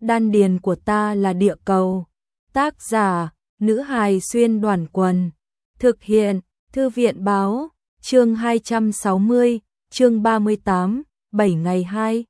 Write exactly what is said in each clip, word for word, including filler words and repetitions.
đan điền của ta là địa cầu. Tác giả, nữ hài xuyên đoàn quần. Thực hiện, thư viện báo, chương hai trăm sáu mươi, chương ba mươi tám, bảy ngày hai.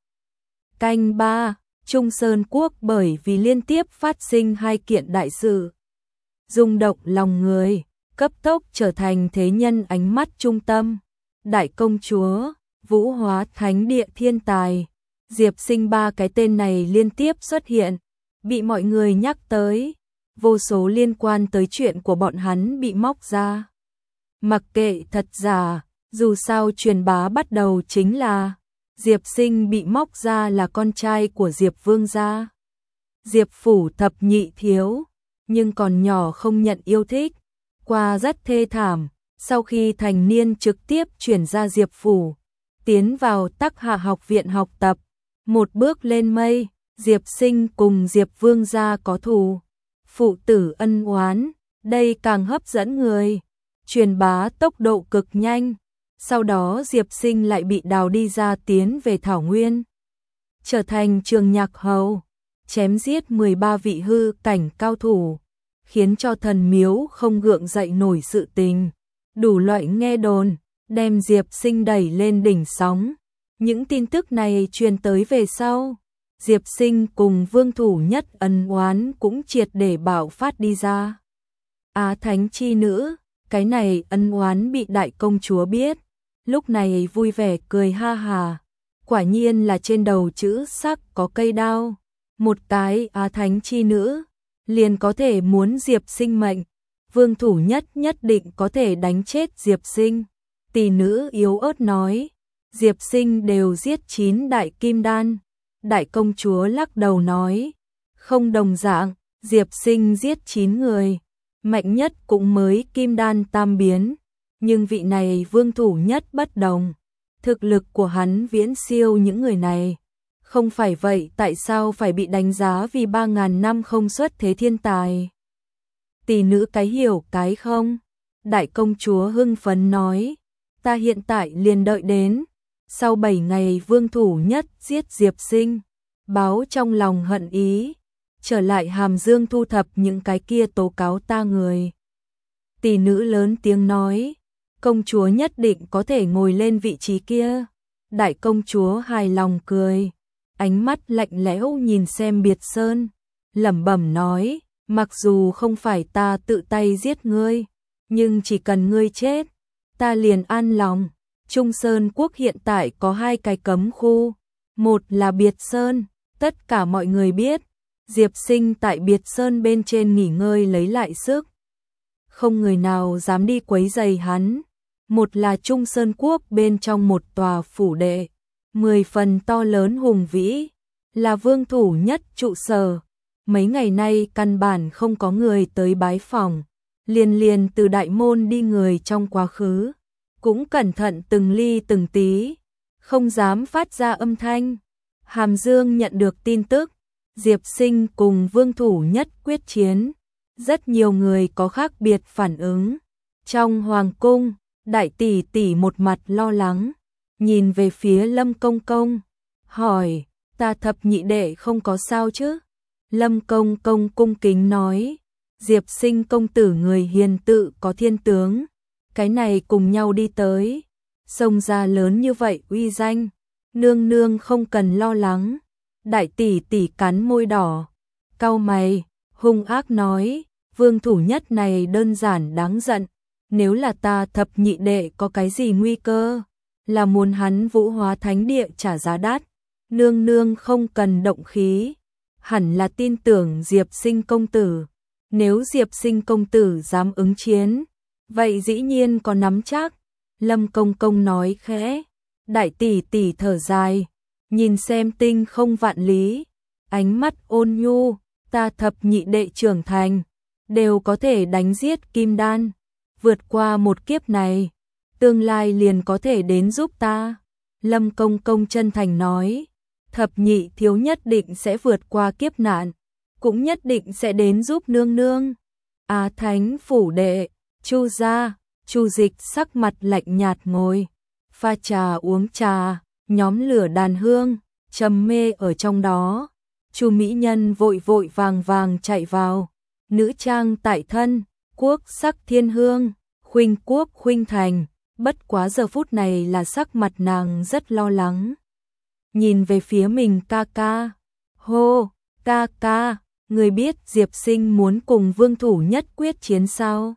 Canh ba, Trung Sơn Quốc bởi vì liên tiếp phát sinh hai kiện đại sự. Rung động lòng người, cấp tốc trở thành thế nhân ánh mắt trung tâm. Đại công chúa, vũ hóa thánh địa thiên tài. Diệp Sinh, ba cái tên này liên tiếp xuất hiện, bị mọi người nhắc tới, vô số liên quan tới chuyện của bọn hắn bị móc ra. Mặc kệ thật giả, dù sao truyền bá bắt đầu chính là Diệp Sinh bị móc ra là con trai của Diệp Vương gia. Diệp phủ thập nhị thiếu, nhưng còn nhỏ không nhận yêu thích, qua rất thê thảm, sau khi thành niên trực tiếp chuyển ra Diệp phủ, tiến vào Tắc Hạ học viện học tập. Một bước lên mây, Diệp Sinh cùng Diệp Vương gia có thù, phụ tử ân oán, đây càng hấp dẫn người. Truyền bá tốc độ cực nhanh, sau đó Diệp Sinh lại bị đào đi ra tiến về Thảo Nguyên, trở thành Trường Nhạc Hầu, chém giết mười ba vị hư cảnh cao thủ, khiến cho thần miếu không gượng dậy nổi sự tình. Đủ loại nghe đồn, đem Diệp Sinh đẩy lên đỉnh sóng. Những tin tức này truyền tới về sau, Diệp Sinh cùng Vương Thủ Nhất ân oán cũng triệt để bạo phát đi ra. Á Thánh chi nữ, cái này ân oán bị đại công chúa biết, lúc này vui vẻ cười ha hà. Quả nhiên là trên đầu chữ sắc có cây đao, một cái Á Thánh chi nữ liền có thể muốn Diệp Sinh mệnh. Vương Thủ Nhất nhất định có thể đánh chết Diệp Sinh. Tỷ nữ yếu ớt nói, Diệp Sinh đều giết chín đại kim đan. Đại công chúa lắc đầu nói, không đồng dạng, Diệp Sinh giết chín người, mạnh nhất cũng mới kim đan tam biến, nhưng vị này Vương Thủ Nhất bất đồng, thực lực của hắn viễn siêu những người này. Không phải vậy tại sao phải bị đánh giá vì ba ngàn năm không xuất thế thiên tài? Tỷ nữ cái hiểu cái không? Đại công chúa hưng phấn nói, ta hiện tại liền đợi đến sau bảy ngày Vương Thủ Nhất giết Diệp Sinh, báo trong lòng hận ý, trở lại Hàm Dương thu thập những cái kia tố cáo ta người. Tỷ nữ lớn tiếng nói, công chúa nhất định có thể ngồi lên vị trí kia. Đại công chúa hài lòng cười, ánh mắt lạnh lẽo nhìn xem Biệt Sơn, lẩm bẩm nói, mặc dù không phải ta tự tay giết ngươi, nhưng chỉ cần ngươi chết, ta liền an lòng. Trung Sơn Quốc hiện tại có hai cái cấm khu, một là Biệt Sơn, tất cả mọi người biết, Diệp Sinh tại Biệt Sơn bên trên nghỉ ngơi lấy lại sức, không người nào dám đi quấy rầy hắn. Một là Trung Sơn Quốc bên trong một tòa phủ đệ, mười phần to lớn hùng vĩ, là Vương Thủ Nhất trụ sở. Mấy ngày nay căn bản không có người tới bái phỏng, liền liền từ đại môn đi người trong quá khứ, cũng cẩn thận từng ly từng tí, không dám phát ra âm thanh. Hàm Dương nhận được tin tức, Diệp Sinh cùng Vương Thủ Nhất quyết chiến, rất nhiều người có khác biệt phản ứng. Trong hoàng cung, đại tỷ tỷ một mặt lo lắng, nhìn về phía Lâm Công Công, hỏi, ta thập nhị đệ không có sao chứ? Lâm Công Công cung kính nói, Diệp Sinh công tử người hiền tự có thiên tướng, cái này cùng nhau đi tới, sông ra lớn như vậy uy danh, nương nương không cần lo lắng. Đại tỷ tỷ cắn môi đỏ, cau mày, hung ác nói, Vương Thủ Nhất này đơn giản đáng giận, nếu là ta thập nhị đệ có cái gì nguy cơ, là muốn hắn vũ hóa thánh địa trả giá đắt, nương nương không cần động khí, hẳn là tin tưởng Diệp Sinh công tử, nếu Diệp Sinh công tử dám ứng chiến, vậy dĩ nhiên có nắm chắc. Lâm Công Công nói khẽ, đại tỷ tỷ thở dài, nhìn xem tinh không vạn lý, ánh mắt ôn nhu, ta thập nhị đệ trưởng thành, đều có thể đánh giết kim đan, vượt qua một kiếp này, tương lai liền có thể đến giúp ta. Lâm Công Công chân thành nói, thập nhị thiếu nhất định sẽ vượt qua kiếp nạn, cũng nhất định sẽ đến giúp nương nương. Á Thánh phủ đệ, Chu gia, Chu Dịch sắc mặt lạnh nhạt ngồi, pha trà uống trà, nhóm lửa đàn hương, trầm mê ở trong đó. Chu mỹ nhân vội vội vàng vàng chạy vào. Nữ trang tại thân, quốc sắc thiên hương, khuynh quốc khuynh thành, bất quá giờ phút này là sắc mặt nàng rất lo lắng. Nhìn về phía mình ca ca, hô, ca ca, người biết Diệp Sinh muốn cùng Vương Thủ Nhất quyết chiến sao?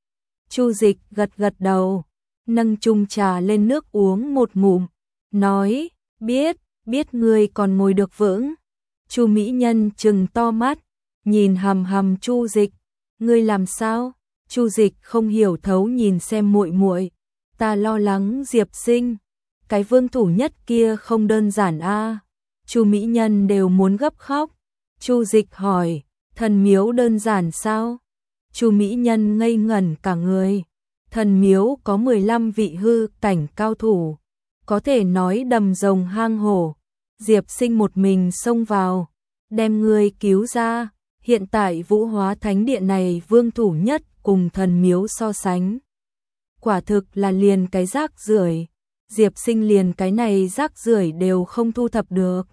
Chu Dịch gật gật đầu, nâng chung trà lên nước uống một ngụm, nói, biết, biết người còn ngồi được vững. Chu mỹ nhân trừng to mắt, nhìn hằm hằm Chu Dịch, ngươi làm sao? Chu Dịch không hiểu thấu nhìn xem muội muội, ta lo lắng Diệp Sinh, cái Vương Thủ Nhất kia không đơn giản a. Chu mỹ nhân đều muốn gấp khóc. Chu Dịch hỏi, thần miếu đơn giản sao? Chu mỹ nhân ngây ngẩn cả người. Thần miếu có mười lăm vị hư cảnh cao thủ, có thể nói đầm rồng hang hổ. Diệp Sinh một mình xông vào, đem người cứu ra. Hiện tại Vũ Hóa Thánh Điện này Vương Thủ Nhất cùng thần miếu so sánh, quả thực là liền cái rác rưởi. Diệp Sinh liền cái này rác rưởi đều không thu thập được.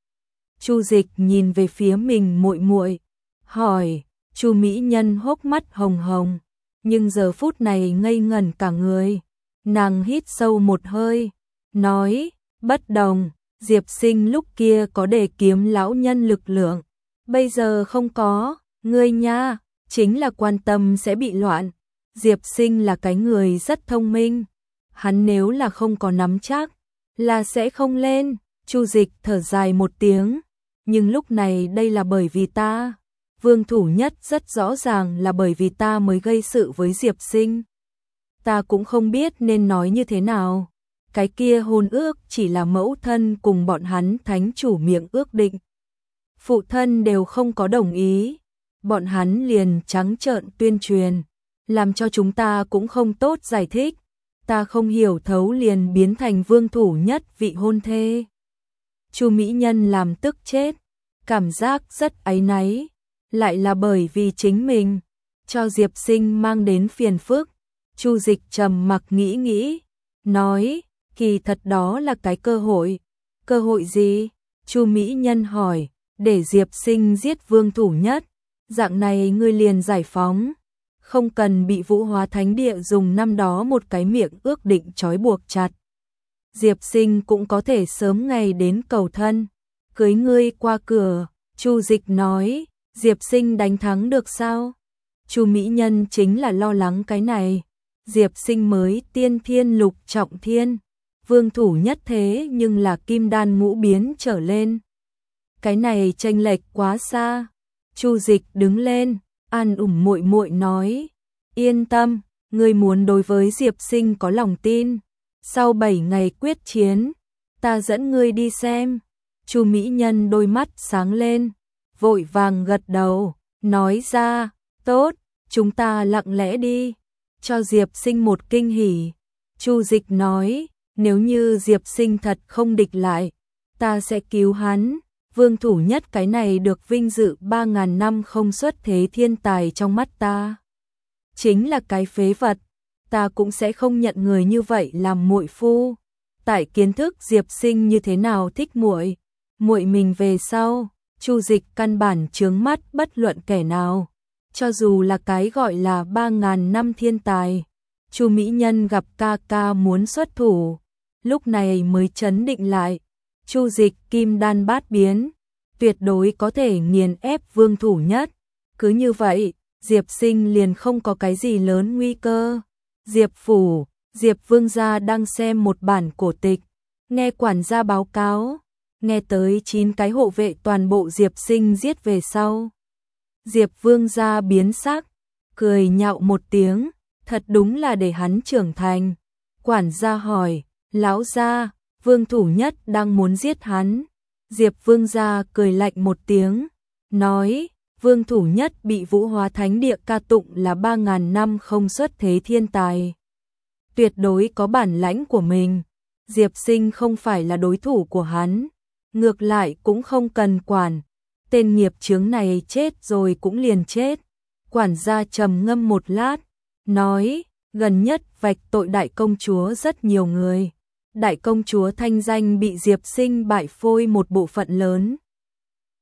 Chu Dịch nhìn về phía mình muội muội, hỏi. Chu mỹ nhân hốc mắt hồng hồng, nhưng giờ phút này ngây ngẩn cả người. Nàng hít sâu một hơi, nói, bất đồng, Diệp Sinh lúc kia có để kiếm lão nhân lực lượng, bây giờ không có, ngươi nha, chính là quan tâm sẽ bị loạn. Diệp Sinh là cái người rất thông minh, hắn nếu là không có nắm chắc, là sẽ không lên. Chu Dịch thở dài một tiếng, nhưng lúc này đây là bởi vì ta. Vương Thủ Nhất rất rõ ràng là bởi vì ta mới gây sự với Diệp Sinh. Ta cũng không biết nên nói như thế nào. Cái kia hôn ước chỉ là mẫu thân cùng bọn hắn thánh chủ miệng ước định. Phụ thân đều không có đồng ý. Bọn hắn liền trắng trợn tuyên truyền, làm cho chúng ta cũng không tốt giải thích. Ta không hiểu thấu liền biến thành Vương Thủ Nhất vị hôn thê. Chu mỹ nhân làm tức chết, cảm giác rất áy náy. Lại là bởi vì chính mình cho Diệp Sinh mang đến phiền phức. Chu Dịch trầm mặc nghĩ nghĩ, nói, kỳ thật đó là cái cơ hội. Cơ hội gì? Chu mỹ nhân hỏi, để Diệp Sinh giết Vương Thủ Nhất, dạng này ngươi liền giải phóng, không cần bị Vũ Hóa Thánh Địa dùng năm đó một cái miệng ước định trói buộc chặt. Diệp Sinh cũng có thể sớm ngày đến cầu thân, cưới ngươi qua cửa. Chu Dịch nói, Diệp Sinh đánh thắng được sao? Chu mỹ nhân chính là lo lắng cái này. Diệp Sinh mới tiên thiên lục trọng thiên, Vương Thủ Nhất thế nhưng là kim đan ngũ biến trở lên. Cái này chênh lệch quá xa. Chu Dịch đứng lên, an ủi muội muội nói, yên tâm, ngươi muốn đối với Diệp Sinh có lòng tin. Sau bảy ngày quyết chiến, ta dẫn ngươi đi xem. Chu mỹ nhân đôi mắt sáng lên, vội vàng gật đầu, nói ra, tốt, chúng ta lặng lẽ đi, cho Diệp Sinh một kinh hỉ. Chu Dịch nói, nếu như Diệp Sinh thật không địch lại, ta sẽ cứu hắn. Vương Thủ Nhất cái này được vinh dự ba ngàn năm không xuất thế thiên tài trong mắt ta, chính là cái phế vật, ta cũng sẽ không nhận người như vậy làm muội phu. Tại kiến thức Diệp Sinh như thế nào thích muội, muội mình về sau, Chu Dịch căn bản chướng mắt bất luận kẻ nào, cho dù là cái gọi là ba ngàn năm thiên tài. Chu mỹ nhân gặp ca ca muốn xuất thủ, lúc này mới trấn định lại. Chu Dịch kim đan bát biến, tuyệt đối có thể nghiền ép Vương Thủ Nhất. Cứ như vậy, Diệp Sinh liền không có cái gì lớn nguy cơ. Diệp phủ, Diệp Vương gia đang xem một bản cổ tịch, nghe quản gia báo cáo, nghe tới chín cái hộ vệ toàn bộ Diệp Sinh giết về sau. Diệp Vương gia biến sắc, cười nhạo một tiếng, thật đúng là để hắn trưởng thành. Quản gia hỏi, lão gia, Vương Thủ Nhất đang muốn giết hắn. Diệp Vương gia cười lạnh một tiếng, nói, Vương Thủ Nhất bị Vũ Hóa Thánh Địa ca tụng là ba ngàn năm không xuất thế thiên tài, tuyệt đối có bản lãnh của mình. Diệp Sinh không phải là đối thủ của hắn, ngược lại cũng không cần quản. Tên nghiệp chướng này chết rồi cũng liền chết. Quản gia trầm ngâm một lát, nói, gần nhất vạch tội đại công chúa rất nhiều người. Đại công chúa thanh danh bị Diệp Sinh bại phôi một bộ phận lớn.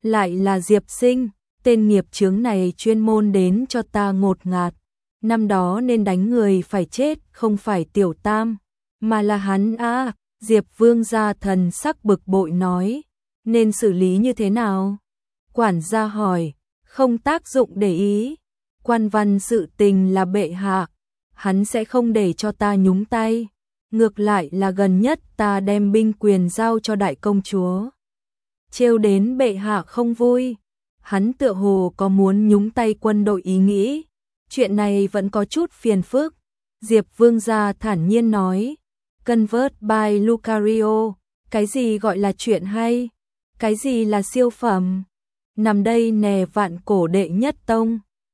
Lại là Diệp Sinh, tên nghiệp chướng này chuyên môn đến cho ta ngột ngạt. Năm đó nên đánh người phải chết, không phải Tiểu Tam, mà là hắn a. Diệp Vương gia thần sắc bực bội nói, nên xử lý như thế nào? Quản gia hỏi, không tác dụng để ý, quan văn sự tình là bệ hạ, hắn sẽ không để cho ta nhúng tay. Ngược lại là gần nhất ta đem binh quyền giao cho đại công chúa. Trêu đến bệ hạ không vui, hắn tựa hồ có muốn nhúng tay quân đội ý nghĩ. Chuyện này vẫn có chút phiền phức. Diệp Vương gia thản nhiên nói, Convert by Lucario, cái gì gọi là chuyện hay? Cái gì là siêu phẩm? Nằm đây nè vạn cổ đệ nhất tông.